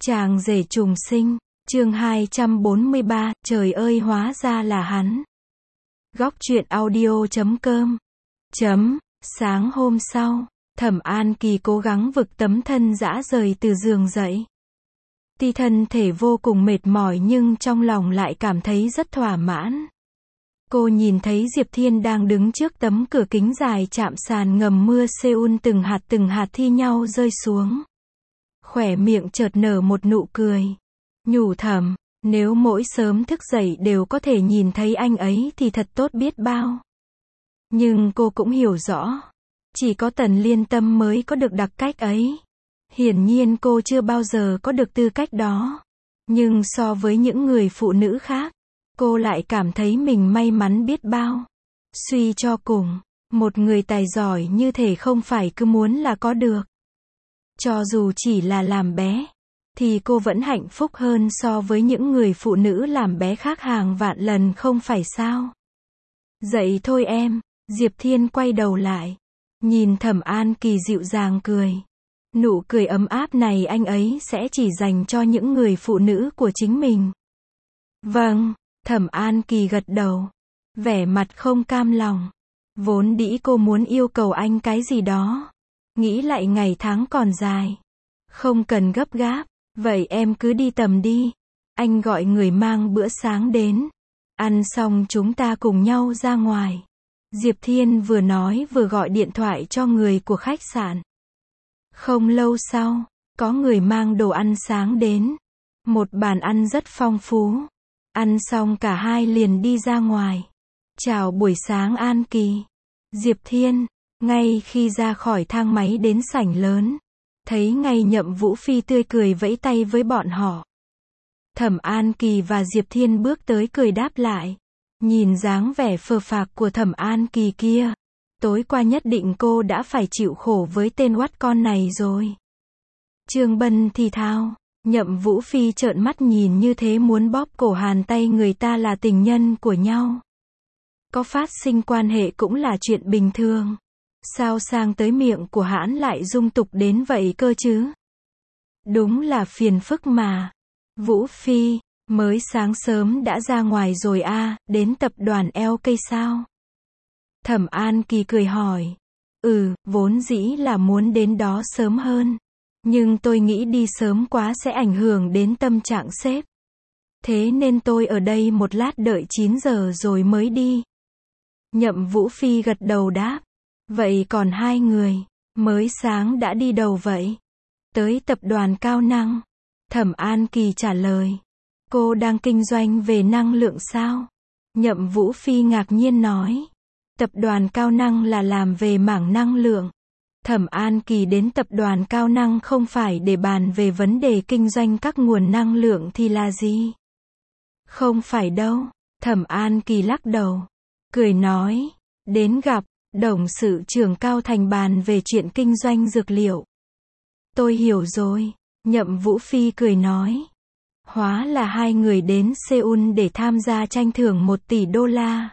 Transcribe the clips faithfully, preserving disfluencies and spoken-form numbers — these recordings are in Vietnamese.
Chàng rể trùng sinh, chương hai trăm bốn mươi ba, trời ơi hóa ra là hắn. Góc truyện audio chấm com chấm, sáng hôm sau, Thẩm An Kỳ cố gắng vực tấm thân rã rời từ giường dậy. Tuy thân thể vô cùng mệt mỏi nhưng trong lòng lại cảm thấy rất thỏa mãn. Cô nhìn thấy Diệp Thiên đang đứng trước tấm cửa kính dài chạm sàn ngầm mưa Seoul, từng hạt từng hạt thi nhau rơi xuống. Khỏe miệng chợt nở một nụ cười. Nhủ thầm, nếu mỗi sớm thức dậy đều có thể nhìn thấy anh ấy thì thật tốt biết bao. Nhưng cô cũng hiểu rõ, chỉ có Tần Liên Tâm mới có được đặc cách ấy. Hiển nhiên cô chưa bao giờ có được tư cách đó. Nhưng so với những người phụ nữ khác, cô lại cảm thấy mình may mắn biết bao. Suy cho cùng, một người tài giỏi như thể không phải cứ muốn là có được. Cho dù chỉ là làm bé, thì cô vẫn hạnh phúc hơn so với những người phụ nữ làm bé khác hàng vạn lần, không phải sao? Dậy thôi em. Diệp Thiên quay đầu lại, nhìn Thẩm An Kỳ dịu dàng cười. Nụ cười ấm áp này anh ấy sẽ chỉ dành cho những người phụ nữ của chính mình. Vâng, Thẩm An Kỳ gật đầu, vẻ mặt không cam lòng. Vốn dĩ cô muốn yêu cầu anh cái gì đó. Nghĩ lại ngày tháng còn dài. Không cần gấp gáp, vậy em cứ đi tầm đi. Anh gọi người mang bữa sáng đến. Ăn xong chúng ta cùng nhau ra ngoài. Diệp Thiên vừa nói vừa gọi điện thoại cho người của khách sạn. Không lâu sau, có người mang đồ ăn sáng đến. Một bàn ăn rất phong phú. Ăn xong cả hai liền đi ra ngoài. Chào buổi sáng An Kỳ. Diệp Thiên, ngay khi ra khỏi thang máy đến sảnh lớn, thấy ngay Nhậm Vũ Phi tươi cười vẫy tay với bọn họ. Thẩm An Kỳ và Diệp Thiên bước tới cười đáp lại. Nhìn dáng vẻ phờ phạc của Thẩm An Kỳ kia, tối qua nhất định cô đã phải chịu khổ với tên oắt con này rồi. Trương Bân thì thào, Nhậm Vũ Phi trợn mắt nhìn như thế muốn bóp cổ hàn tay người ta là tình nhân của nhau. Có phát sinh quan hệ cũng là chuyện bình thường. Sao sang tới miệng của hãn lại dung tục đến vậy cơ chứ? Đúng là phiền phức mà. Vũ Phi, mới sáng sớm đã ra ngoài rồi à, đến tập đoàn eo cây sao? Thẩm An Kỳ cười hỏi. Ừ, vốn dĩ là muốn đến đó sớm hơn. Nhưng tôi nghĩ đi sớm quá sẽ ảnh hưởng đến tâm trạng sếp. Thế nên tôi ở đây một lát đợi chín giờ rồi mới đi. Nhậm Vũ Phi gật đầu đáp. Vậy còn hai người, mới sáng đã đi đâu vậy? Tới tập đoàn Cao Năng. Thẩm An Kỳ trả lời. Cô đang kinh doanh về năng lượng sao? Nhậm Vũ Phi ngạc nhiên nói. Tập đoàn Cao Năng là làm về mảng năng lượng. Thẩm An Kỳ đến tập đoàn Cao Năng không phải để bàn về vấn đề kinh doanh các nguồn năng lượng thì là gì? Không phải đâu. Thẩm An Kỳ lắc đầu, cười nói. Đến gặp董sự trưởng Cao Thành bàn về chuyện kinh doanh dược liệu. Tôi hiểu rồi. Nhậm Vũ Phi cười nói. Hóa là hai người đến Seoul để tham gia tranh thưởng một tỷ đô la.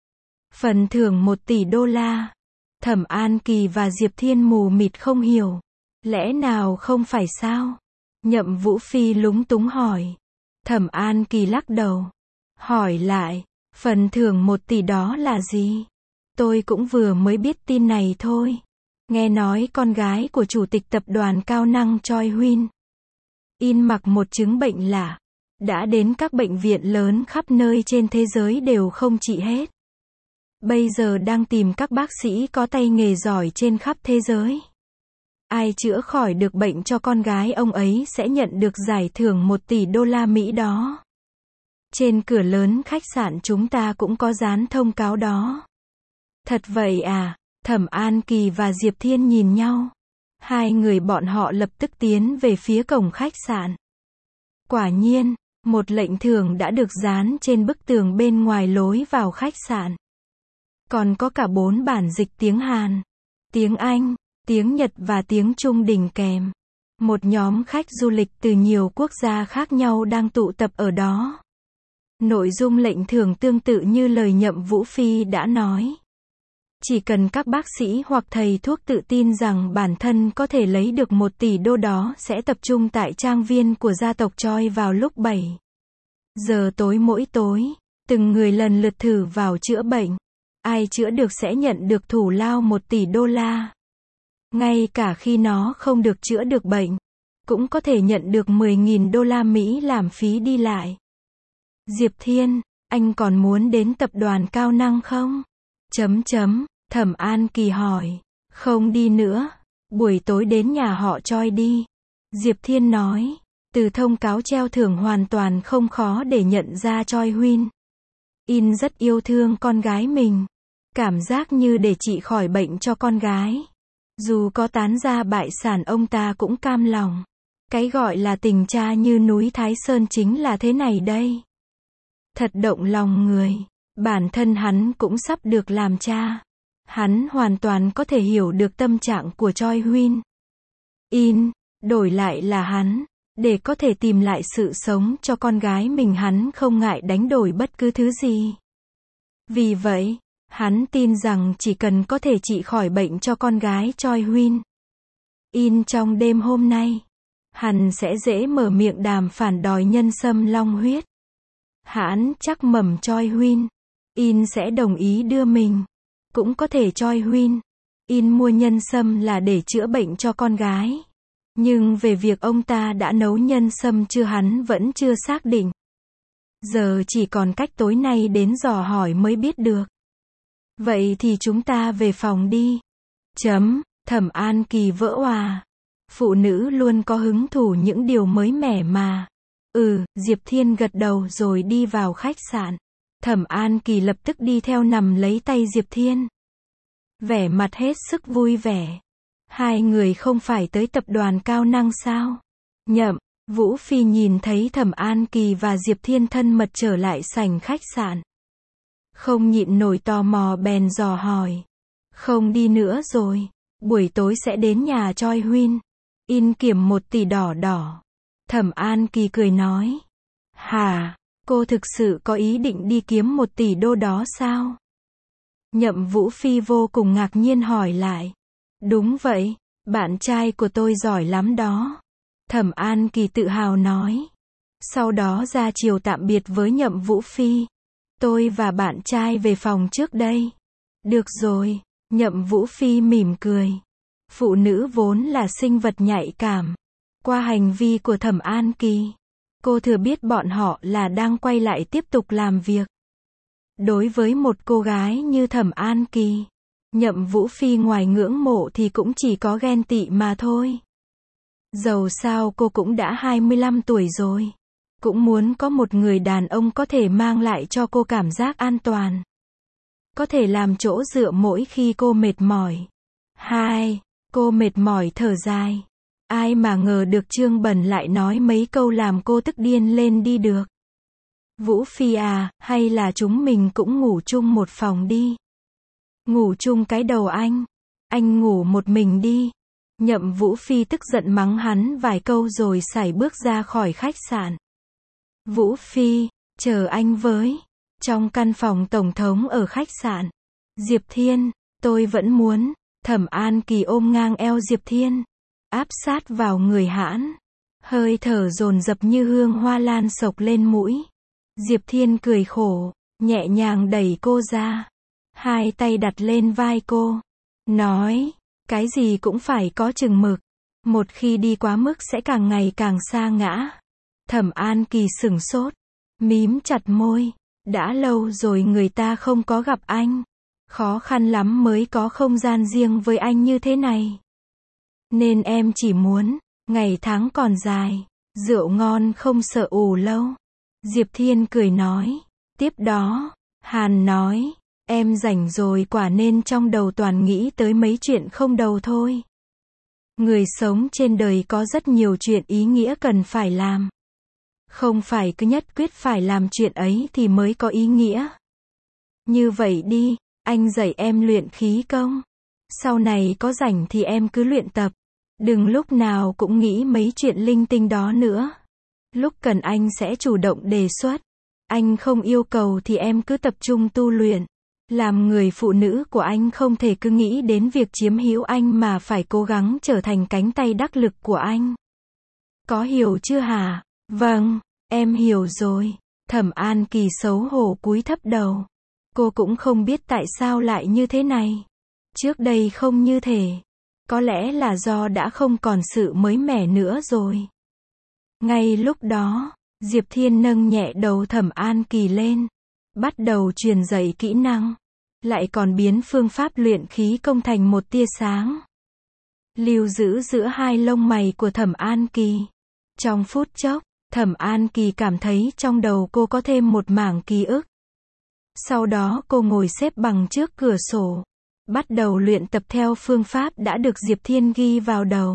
Phần thưởng một tỷ đô la. Thẩm An Kỳ và Diệp Thiên mù mịt không hiểu. Lẽ nào không phải sao? Nhậm Vũ Phi lúng túng hỏi. Thẩm An Kỳ lắc đầu. Hỏi lại, phần thưởng một tỷ đó là gì? Tôi cũng vừa mới biết tin này thôi. Nghe nói con gái của chủ tịch tập đoàn Cao Năng Choi Huyên In mặc một chứng bệnh lạ. Đã đến các bệnh viện lớn khắp nơi trên thế giới đều không trị hết. Bây giờ đang tìm các bác sĩ có tay nghề giỏi trên khắp thế giới. Ai chữa khỏi được bệnh cho con gái ông ấy sẽ nhận được giải thưởng một tỷ đô la Mỹ đó. Trên cửa lớn khách sạn chúng ta cũng có dán thông cáo đó. Thật vậy à? Thẩm An Kỳ và Diệp Thiên nhìn nhau. Hai người bọn họ lập tức tiến về phía cổng khách sạn. Quả nhiên, một lệnh thưởng đã được dán trên bức tường bên ngoài lối vào khách sạn. Còn có cả bốn bản dịch tiếng Hàn, tiếng Anh, tiếng Nhật và tiếng Trung đính kèm. Một nhóm khách du lịch từ nhiều quốc gia khác nhau đang tụ tập ở đó. Nội dung lệnh thưởng tương tự như lời Nhậm Vũ Phi đã nói. Chỉ cần các bác sĩ hoặc thầy thuốc tự tin rằng bản thân có thể lấy được một tỷ đô đó sẽ tập trung tại trang viên của gia tộc Choi vào lúc bảy giờ tối mỗi tối. Từng người lần lượt thử vào chữa bệnh. Ai chữa được sẽ nhận được thù lao một tỷ đô la. Ngay cả khi nó không được chữa được bệnh, cũng có thể nhận được mười nghìn đô la Mỹ làm phí đi lại. Diệp Thiên, anh còn muốn đến tập đoàn cao năng không? Chấm chấm, Thẩm An Kỳ hỏi. Không đi nữa. Buổi tối đến nhà họ Choi đi. Diệp Thiên nói. Từ thông cáo treo thưởng hoàn toàn không khó để nhận ra Choi Huynh In rất yêu thương con gái mình. Cảm giác như để trị khỏi bệnh cho con gái. Dù có tán gia bại sản ông ta cũng cam lòng. Cái gọi là tình cha như núi Thái Sơn chính là thế này đây. Thật động lòng người. Bản thân hắn cũng sắp được làm cha. Hắn hoàn toàn có thể hiểu được tâm trạng của Choi Huynh In. Đổi lại là hắn. Để có thể tìm lại sự sống cho con gái mình, hắn không ngại đánh đổi bất cứ thứ gì. Vì vậy, hắn tin rằng chỉ cần có thể trị khỏi bệnh cho con gái Choi Huynh In trong đêm hôm nay, hắn sẽ dễ mở miệng đàm phản đòi nhân sâm long huyết. Hắn chắc mẩm Choi Huynh In sẽ đồng ý đưa mình. Cũng có thể Choi Huynh In mua nhân sâm là để chữa bệnh cho con gái. Nhưng về việc ông ta đã nấu nhân sâm chưa hắn vẫn chưa xác định. Giờ chỉ còn cách tối nay đến dò hỏi mới biết được. Vậy thì chúng ta về phòng đi. Chấm, Thẩm An Kỳ vỡ òa. Phụ nữ luôn có hứng thú những điều mới mẻ mà. Ừ, Diệp Thiên gật đầu rồi đi vào khách sạn. Thẩm An Kỳ lập tức đi theo nằm lấy tay Diệp Thiên. Vẻ mặt hết sức vui vẻ. Hai người không phải tới tập đoàn cao năng sao? Nhậm, Vũ Phi nhìn thấy Thẩm An Kỳ và Diệp Thiên thân mật trở lại sảnh khách sạn. Không nhịn nổi tò mò bèn dò hỏi. Không đi nữa rồi. Buổi tối sẽ đến nhà Choi Huynh In kiểm một tỷ đỏ đỏ. Thẩm An Kỳ cười nói. Hả? Cô thực sự có ý định đi kiếm một tỷ đô đó sao? Nhậm Vũ Phi vô cùng ngạc nhiên hỏi lại. Đúng vậy, bạn trai của tôi giỏi lắm đó. Thẩm An Kỳ tự hào nói. Sau đó ra chiều tạm biệt với Nhậm Vũ Phi. Tôi và bạn trai về phòng trước đây. Được rồi, Nhậm Vũ Phi mỉm cười. Phụ nữ vốn là sinh vật nhạy cảm. Qua hành vi của Thẩm An Kỳ, cô thừa biết bọn họ là đang quay lại tiếp tục làm việc. Đối với một cô gái như Thẩm An Kỳ, Nhậm Vũ Phi ngoài ngưỡng mộ thì cũng chỉ có ghen tị mà thôi. Dầu sao cô cũng đã hai mươi lăm tuổi rồi. Cũng muốn có một người đàn ông có thể mang lại cho cô cảm giác an toàn. Có thể làm chỗ dựa mỗi khi cô mệt mỏi. Hai, cô mệt mỏi thở dài. Ai mà ngờ được Trương Bẩn lại nói mấy câu làm cô tức điên lên đi được. Vũ Phi à, hay là chúng mình cũng ngủ chung một phòng đi. Ngủ chung cái đầu anh. Anh ngủ một mình đi. Nhậm Vũ Phi tức giận mắng hắn vài câu rồi sải bước ra khỏi khách sạn. Vũ Phi, chờ anh với. Trong căn phòng tổng thống ở khách sạn. Diệp Thiên, tôi vẫn muốn. Thẩm An Kỳ ôm ngang eo Diệp Thiên. Áp sát vào người hãn. Hơi thở dồn dập như hương hoa lan sộc lên mũi. Diệp Thiên cười khổ. Nhẹ nhàng đẩy cô ra. Hai tay đặt lên vai cô. Nói, cái gì cũng phải có chừng mực. Một khi đi quá mức sẽ càng ngày càng sa ngã. Thẩm An Kỳ sửng sốt. Mím chặt môi. Đã lâu rồi người ta không có gặp anh. Khó khăn lắm mới có không gian riêng với anh như thế này. Nên em chỉ muốn, ngày tháng còn dài, rượu ngon không sợ ủ lâu. Diệp Thiên cười nói. Tiếp đó, Hàn nói. Em rảnh rồi quả nên trong đầu toàn nghĩ tới mấy chuyện không đầu thôi. Người sống trên đời có rất nhiều chuyện ý nghĩa cần phải làm. Không phải cứ nhất quyết phải làm chuyện ấy thì mới có ý nghĩa. Như vậy đi, anh dạy em luyện khí công. Sau này có rảnh thì em cứ luyện tập. Đừng lúc nào cũng nghĩ mấy chuyện linh tinh đó nữa. Lúc cần anh sẽ chủ động đề xuất. Anh không yêu cầu thì em cứ tập trung tu luyện. Làm người phụ nữ của anh không thể cứ nghĩ đến việc chiếm hữu anh mà phải cố gắng trở thành cánh tay đắc lực của anh. Có hiểu chưa hả? Vâng, em hiểu rồi. Thẩm An Kỳ xấu hổ cúi thấp đầu. Cô cũng không biết tại sao lại như thế này. Trước đây không như thế. Có lẽ là do đã không còn sự mới mẻ nữa rồi. Ngay lúc đó, Diệp Thiên nâng nhẹ đầu Thẩm An Kỳ lên. Bắt đầu truyền dạy kỹ năng. Lại còn biến phương pháp luyện khí công thành một tia sáng. Lưu giữ giữa hai lông mày của Thẩm An Kỳ. Trong phút chốc, Thẩm An Kỳ cảm thấy trong đầu cô có thêm một mảng ký ức. Sau đó cô ngồi xếp bằng trước cửa sổ. Bắt đầu luyện tập theo phương pháp đã được Diệp Thiên ghi vào đầu.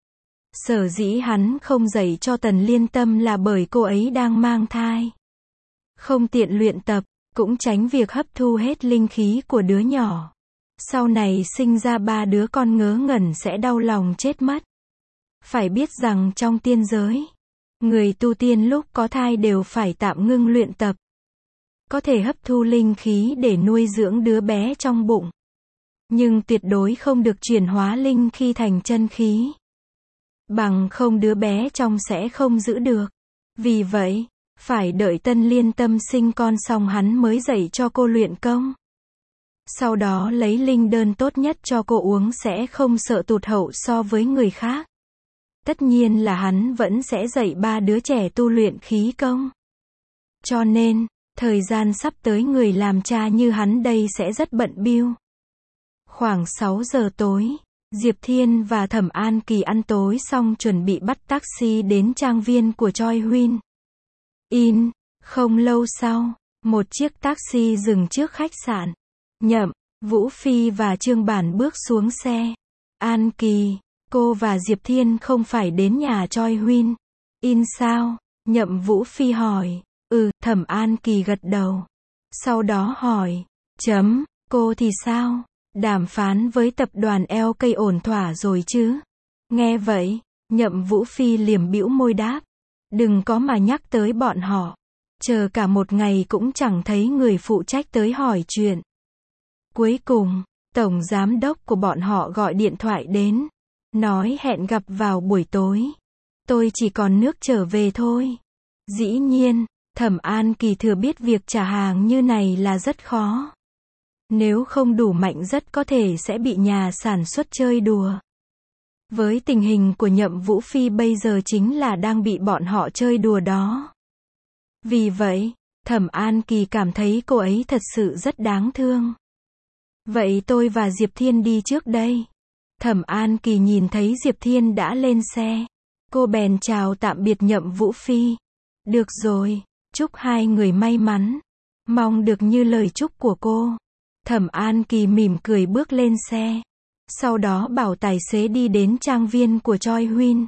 Sở dĩ hắn không dạy cho Tần Liên Tâm là bởi cô ấy đang mang thai. Không tiện luyện tập, cũng tránh việc hấp thu hết linh khí của đứa nhỏ. Sau này sinh ra ba đứa con ngớ ngẩn sẽ đau lòng chết mất. Phải biết rằng trong tiên giới, người tu tiên lúc có thai đều phải tạm ngưng luyện tập. Có thể hấp thu linh khí để nuôi dưỡng đứa bé trong bụng. Nhưng tuyệt đối không được chuyển hóa linh khí thành chân khí. Bằng không đứa bé trong sẽ không giữ được. Vì vậy, phải đợi Tân Liên Tâm sinh con xong hắn mới dạy cho cô luyện công. Sau đó lấy linh đơn tốt nhất cho cô uống sẽ không sợ tụt hậu so với người khác. Tất nhiên là hắn vẫn sẽ dạy ba đứa trẻ tu luyện khí công. Cho nên, thời gian sắp tới người làm cha như hắn đây sẽ rất bận bịu. Khoảng sáu giờ tối, Diệp Thiên và Thẩm An Kỳ ăn tối xong chuẩn bị bắt taxi đến trang viên của Choi Huynh. In, không lâu sau, một chiếc taxi dừng trước khách sạn. Nhậm, Vũ Phi và Trương Bản bước xuống xe. An Kỳ, cô và Diệp Thiên không phải đến nhà Choi Huynh. In sao? Nhậm Vũ Phi hỏi. Ừ, Thẩm An Kỳ gật đầu. Sau đó hỏi. Chấm, cô thì sao? Đàm phán với tập đoàn lờ ca ổn thỏa rồi chứ? Nghe vậy, Nhậm Vũ Phi liềm bĩu môi đáp. Đừng có mà nhắc tới bọn họ. Chờ cả một ngày cũng chẳng thấy người phụ trách tới hỏi chuyện. Cuối cùng, tổng giám đốc của bọn họ gọi điện thoại đến. Nói hẹn gặp vào buổi tối. Tôi chỉ còn nước trở về thôi. Dĩ nhiên, Thẩm An Kỳ thừa biết việc trả hàng như này là rất khó. Nếu không đủ mạnh rất có thể sẽ bị nhà sản xuất chơi đùa. Với tình hình của Nhậm Vũ Phi bây giờ chính là đang bị bọn họ chơi đùa đó. Vì vậy, Thẩm An Kỳ cảm thấy cô ấy thật sự rất đáng thương. Vậy tôi và Diệp Thiên đi trước đây. Thẩm An Kỳ nhìn thấy Diệp Thiên đã lên xe. Cô bèn chào tạm biệt Nhậm Vũ Phi. Được rồi, chúc hai người may mắn. Mong được như lời chúc của cô. Thẩm An Kỳ mỉm cười bước lên xe. Sau đó bảo tài xế đi đến trang viên của Choi Huynh.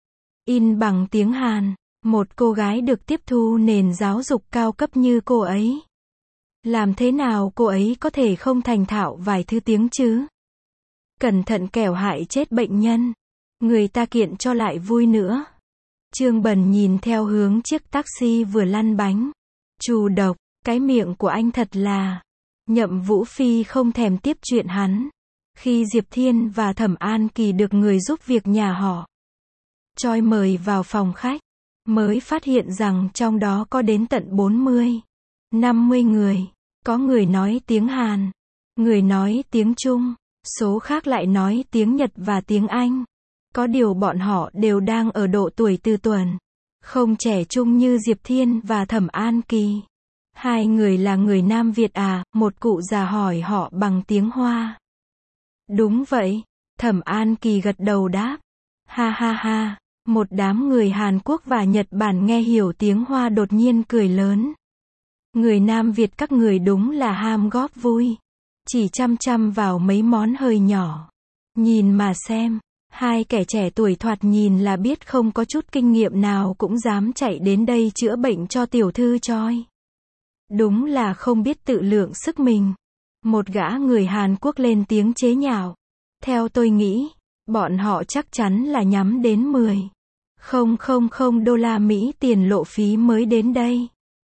In bằng tiếng Hàn, một cô gái được tiếp thu nền giáo dục cao cấp như cô ấy. Làm thế nào cô ấy có thể không thành thạo vài thứ tiếng chứ? Cẩn thận kẻo hại chết bệnh nhân. Người ta kiện cho lại vui nữa. Trương Bần nhìn theo hướng chiếc taxi vừa lăn bánh. Trù độc, cái miệng của anh thật là... Nhậm Vũ Phi không thèm tiếp chuyện hắn. Khi Diệp Thiên và Thẩm An Kỳ được người giúp việc nhà họ Choi mời vào phòng khách, mới phát hiện rằng trong đó có đến tận bốn mươi, năm mươi người. Có người nói tiếng Hàn, người nói tiếng Trung, số khác lại nói tiếng Nhật và tiếng Anh. Có điều bọn họ đều đang ở độ tuổi từ tuần, không trẻ trung như Diệp Thiên và Thẩm An Kỳ. Hai người là người Nam Việt à? Một cụ già hỏi họ bằng tiếng Hoa. Đúng vậy, Thẩm An Kỳ gật đầu đáp. Ha ha ha, một đám người Hàn Quốc và Nhật Bản nghe hiểu tiếng Hoa đột nhiên cười lớn. Người Nam Việt các người đúng là ham góp vui. Chỉ chăm chăm vào mấy món hơi nhỏ. Nhìn mà xem, hai kẻ trẻ tuổi thoạt nhìn là biết không có chút kinh nghiệm nào cũng dám chạy đến đây chữa bệnh cho tiểu thư Choi. Đúng là không biết tự lượng sức mình. Một gã người Hàn Quốc lên tiếng chế nhạo. Theo tôi nghĩ, bọn họ chắc chắn là nhắm đến mười không không không đô la Mỹ tiền lộ phí mới đến đây.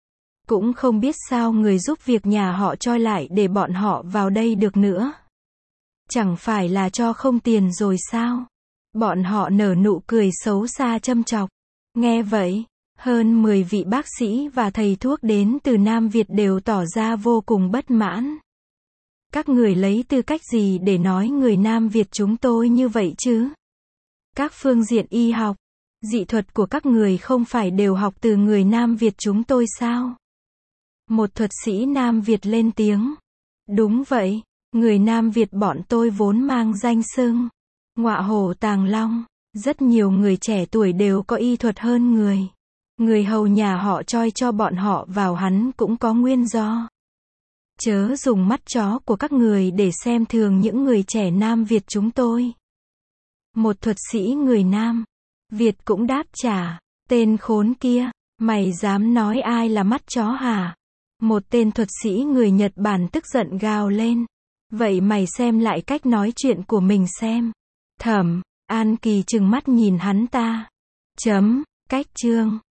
Cũng không biết sao người giúp việc nhà họ Choi lại để bọn họ vào đây được nữa. Chẳng phải là cho không tiền rồi sao? Bọn họ nở nụ cười xấu xa châm chọc. Nghe vậy, hơn mười vị bác sĩ và thầy thuốc đến từ Nam Việt đều tỏ ra vô cùng bất mãn. Các người lấy tư cách gì để nói người Nam Việt chúng tôi như vậy chứ? Các phương diện y học, dị thuật của các người không phải đều học từ người Nam Việt chúng tôi sao? Một thuật sĩ Nam Việt lên tiếng. Đúng vậy, người Nam Việt bọn tôi vốn mang danh xưng ngọa hổ tàng long. Rất nhiều người trẻ tuổi đều có y thuật hơn người. Người hầu nhà họ Choi cho bọn họ vào hắn cũng có nguyên do. Chớ dùng mắt chó của các người để xem thường những người trẻ Nam Việt chúng tôi. Một thuật sĩ người Nam Việt cũng đáp trả. Tên khốn kia, mày dám nói ai là mắt chó hả? Một tên thuật sĩ người Nhật Bản tức giận gào lên. Vậy mày xem lại cách nói chuyện của mình xem. Thẩm An Kỳ trừng mắt nhìn hắn ta. Chấm, cách chương.